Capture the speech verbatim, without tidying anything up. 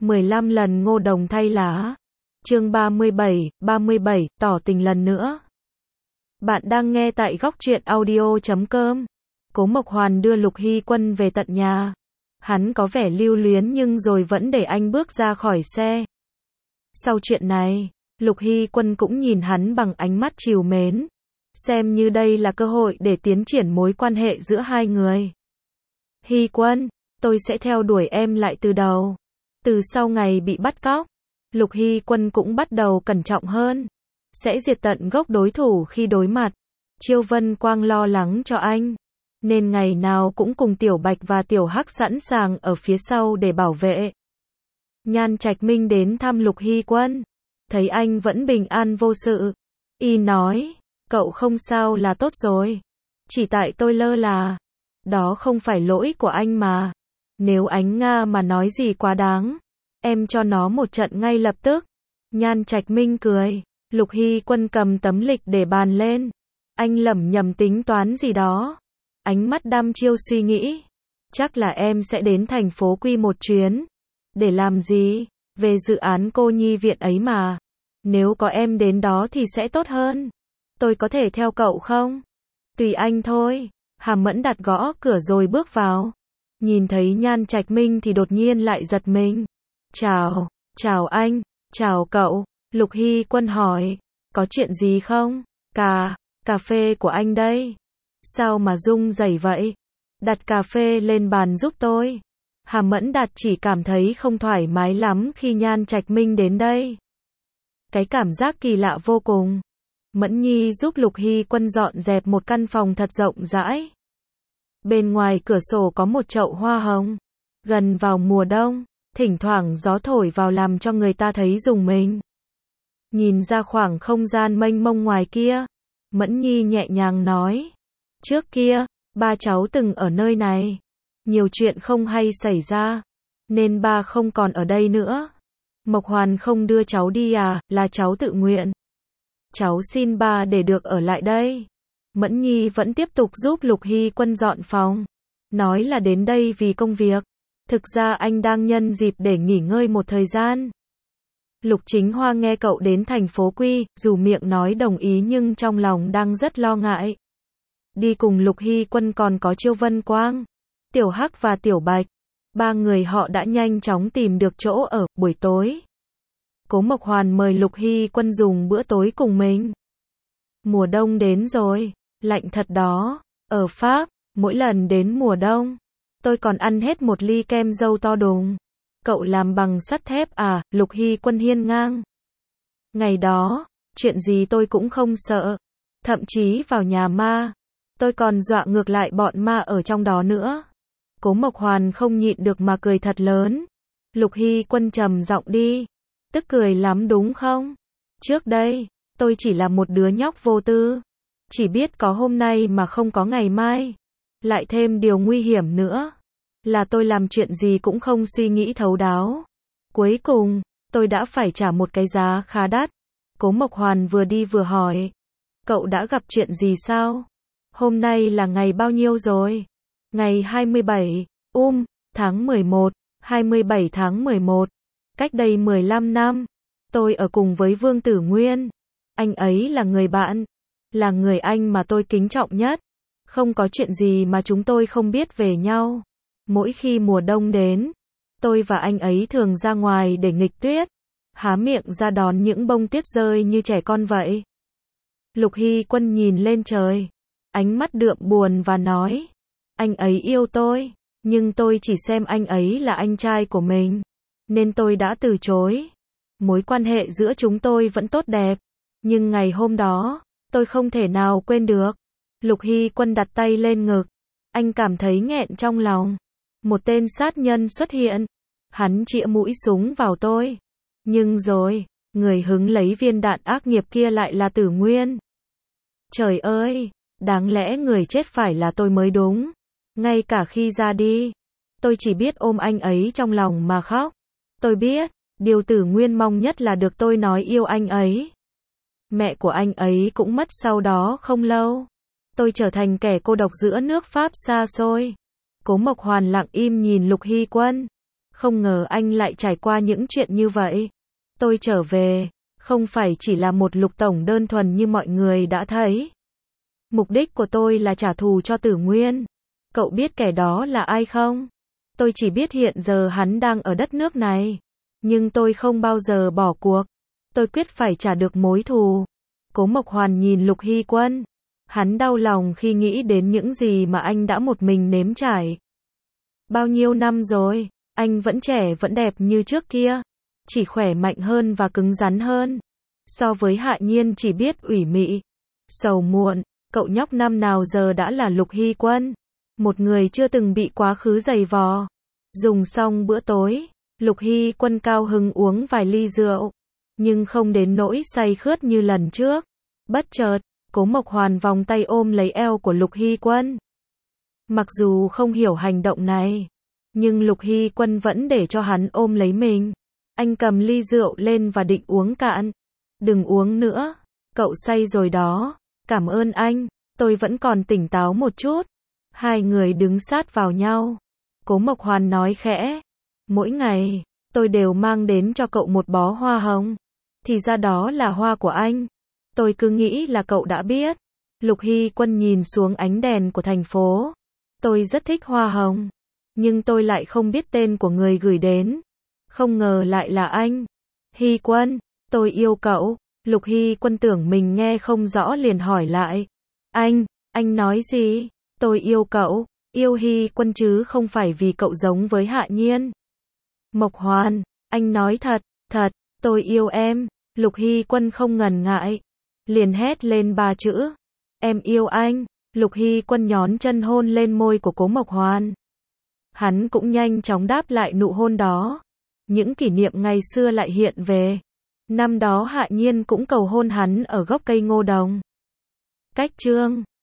mười lăm lần Ngô Đồng thay lá. Chương ba mươi bảy, ba mươi bảy, tỏ tình lần nữa. Bạn đang nghe tại góc truyện audio chấm com. Cố Mộc Hoàn đưa Lục Hy Quân về tận nhà. Hắn có vẻ lưu luyến nhưng rồi vẫn để anh bước ra khỏi xe. Sau chuyện này, Lục Hy Quân cũng nhìn hắn bằng ánh mắt trìu mến. Xem như đây là cơ hội để tiến triển mối quan hệ giữa hai người. Hy Quân, tôi sẽ theo đuổi em lại từ đầu. Từ sau ngày bị bắt cóc, Lục Hy Quân cũng bắt đầu cẩn trọng hơn. Sẽ diệt tận gốc đối thủ khi đối mặt. Chiêu Vân Quang lo lắng cho anh, nên ngày nào cũng cùng Tiểu Bạch và Tiểu Hắc sẵn sàng ở phía sau để bảo vệ. Nhan Trạch Minh đến thăm Lục Hy Quân, thấy anh vẫn bình an vô sự. Y nói, cậu không sao là tốt rồi. Chỉ tại tôi lơ là. Đó không phải lỗi của anh mà. Nếu Ánh Nga mà nói gì quá đáng, em cho nó một trận ngay lập tức. Nhan Trạch Minh cười. Lục Hy Quân cầm tấm lịch để bàn lên. Anh lẩm nhẩm tính toán gì đó. Ánh mắt đăm chiêu suy nghĩ. Chắc là em sẽ đến thành phố Quy một chuyến. Để làm gì? Về dự án cô nhi viện ấy mà. Nếu có em đến đó thì sẽ tốt hơn. Tôi có thể theo cậu không? Tùy anh thôi. Hàm Mẫn đặt gõ cửa rồi bước vào. Nhìn thấy Nhan Trạch Minh thì đột nhiên lại giật mình. Chào, chào anh, chào cậu. Lục Hy Quân hỏi, có chuyện gì không? Cà, cà phê của anh đây. Sao mà rung rẩy vậy? Đặt cà phê lên bàn giúp tôi. Hàm Mẫn đặt chỉ cảm thấy không thoải mái lắm khi Nhan Trạch Minh đến đây. Cái cảm giác kỳ lạ vô cùng. Mẫn Nhi giúp Lục Hy Quân dọn dẹp một căn phòng thật rộng rãi. Bên ngoài cửa sổ có một chậu hoa hồng. Gần vào mùa đông, thỉnh thoảng gió thổi vào làm cho người ta thấy rùng mình. Nhìn ra khoảng không gian mênh mông ngoài kia, Mẫn Nhi nhẹ nhàng nói. Trước kia, ba cháu từng ở nơi này. Nhiều chuyện không hay xảy ra, nên ba không còn ở đây nữa. Mộc Hoàn không đưa cháu đi à, là cháu tự nguyện. Cháu xin ba để được ở lại đây. Mẫn Nhi vẫn tiếp tục giúp Lục Hy Quân dọn phòng. Nói là đến đây vì công việc. Thực ra anh đang nhân dịp để nghỉ ngơi một thời gian. Lục Chính Hoa nghe cậu đến thành phố Quy, dù miệng nói đồng ý nhưng trong lòng đang rất lo ngại. Đi cùng Lục Hy Quân còn có Chiêu Vân Quang, Tiểu Hắc và Tiểu Bạch. Ba người họ đã nhanh chóng tìm được chỗ ở. Buổi tối, Cố Mộc Hoàn mời Lục Hy Quân dùng bữa tối cùng mình. Mùa đông đến rồi, lạnh thật đó. Ở Pháp, mỗi lần đến mùa đông, tôi còn ăn hết một ly kem dâu to đùng. Cậu làm bằng sắt thép à? Lục Hy Quân hiên ngang. Ngày đó, chuyện gì tôi cũng không sợ. Thậm chí vào nhà ma, tôi còn dọa ngược lại bọn ma ở trong đó nữa. Cố Mộc Hoàn không nhịn được mà cười thật lớn. Lục Hy Quân trầm giọng đi. Tức cười lắm đúng không? Trước đây, tôi chỉ là một đứa nhóc vô tư. Chỉ biết có hôm nay mà không có ngày mai. Lại thêm điều nguy hiểm nữa. Là tôi làm chuyện gì cũng không suy nghĩ thấu đáo. Cuối cùng, tôi đã phải trả một cái giá khá đắt. Cố Mộc Hoàn vừa đi vừa hỏi. Cậu đã gặp chuyện gì sao? Hôm nay là ngày bao nhiêu rồi? Ngày hai mươi bảy, um, tháng mười một, hai mươi bảy tháng mười một. Cách đây mười lăm năm, tôi ở cùng với Vương Tử Nguyên. Anh ấy là người bạn, là người anh mà tôi kính trọng nhất. Không có chuyện gì mà chúng tôi không biết về nhau. Mỗi khi mùa đông đến, tôi và anh ấy thường ra ngoài để nghịch tuyết, há miệng ra đón những bông tuyết rơi như trẻ con vậy. Lục Hy Quân nhìn lên trời, ánh mắt đượm buồn và nói, anh ấy yêu tôi, nhưng tôi chỉ xem anh ấy là anh trai của mình, nên tôi đã từ chối. Mối quan hệ giữa chúng tôi vẫn tốt đẹp, nhưng ngày hôm đó, tôi không thể nào quên được. Lục Hy Quân đặt tay lên ngực, anh cảm thấy nghẹn trong lòng. Một tên sát nhân xuất hiện, hắn chĩa mũi súng vào tôi. Nhưng rồi, người hứng lấy viên đạn ác nghiệp kia lại là Tử Nguyên. Trời ơi, đáng lẽ người chết phải là tôi mới đúng. Ngay cả khi ra đi, tôi chỉ biết ôm anh ấy trong lòng mà khóc. Tôi biết, điều Tử Nguyên mong nhất là được tôi nói yêu anh ấy. Mẹ của anh ấy cũng mất sau đó không lâu. Tôi trở thành kẻ cô độc giữa nước Pháp xa xôi. Cố Mộc Hoàn lặng im nhìn Lục Hy Quân. Không ngờ anh lại trải qua những chuyện như vậy. Tôi trở về, không phải chỉ là một Lục tổng đơn thuần như mọi người đã thấy. Mục đích của tôi là trả thù cho Tử Nguyên. Cậu biết kẻ đó là ai không? Tôi chỉ biết hiện giờ hắn đang ở đất nước này. Nhưng tôi không bao giờ bỏ cuộc. Tôi quyết phải trả được mối thù. Cố Mộc Hoàn nhìn Lục Hy Quân. Hắn đau lòng khi nghĩ đến những gì mà anh đã một mình nếm trải. Bao nhiêu năm rồi, anh vẫn trẻ vẫn đẹp như trước kia. Chỉ khỏe mạnh hơn và cứng rắn hơn. So với Hạ Nhiên chỉ biết ủy mị, sầu muộn, cậu nhóc năm nào giờ đã là Lục Hy Quân. Một người chưa từng bị quá khứ giày vò. Dùng xong bữa tối, Lục Hy Quân cao hứng uống vài ly rượu. Nhưng không đến nỗi say khướt như lần trước. Bất chợt, Cố Mộc Hoàn vòng tay ôm lấy eo của Lục Hy Quân. Mặc dù không hiểu hành động này, nhưng Lục Hy Quân vẫn để cho hắn ôm lấy mình. Anh cầm ly rượu lên và định uống cạn. Đừng uống nữa, cậu say rồi đó. Cảm ơn anh, tôi vẫn còn tỉnh táo một chút. Hai người đứng sát vào nhau. Cố Mộc Hoàn nói khẽ. Mỗi ngày, tôi đều mang đến cho cậu một bó hoa hồng. Thì ra đó là hoa của anh. Tôi cứ nghĩ là cậu đã biết. Lục Hy Quân nhìn xuống ánh đèn của thành phố. Tôi rất thích hoa hồng. Nhưng tôi lại không biết tên của người gửi đến. Không ngờ lại là anh. Hy Quân, tôi yêu cậu. Lục Hy Quân tưởng mình nghe không rõ liền hỏi lại. Anh, anh nói gì? Tôi yêu cậu, yêu Hy Quân chứ không phải vì cậu giống với Hạ Nhiên. Mộc Hoàn, anh nói thật, thật, tôi yêu em. Lục Hy Quân không ngần ngại. Liền hét lên ba chữ. Em yêu anh. Lục Hy Quân nhón chân hôn lên môi của Cố Mộc Hoàn. Hắn cũng nhanh chóng đáp lại nụ hôn đó. Những kỷ niệm ngày xưa lại hiện về. Năm đó Hạ Nhiên cũng cầu hôn hắn ở gốc cây ngô đồng. Cách chương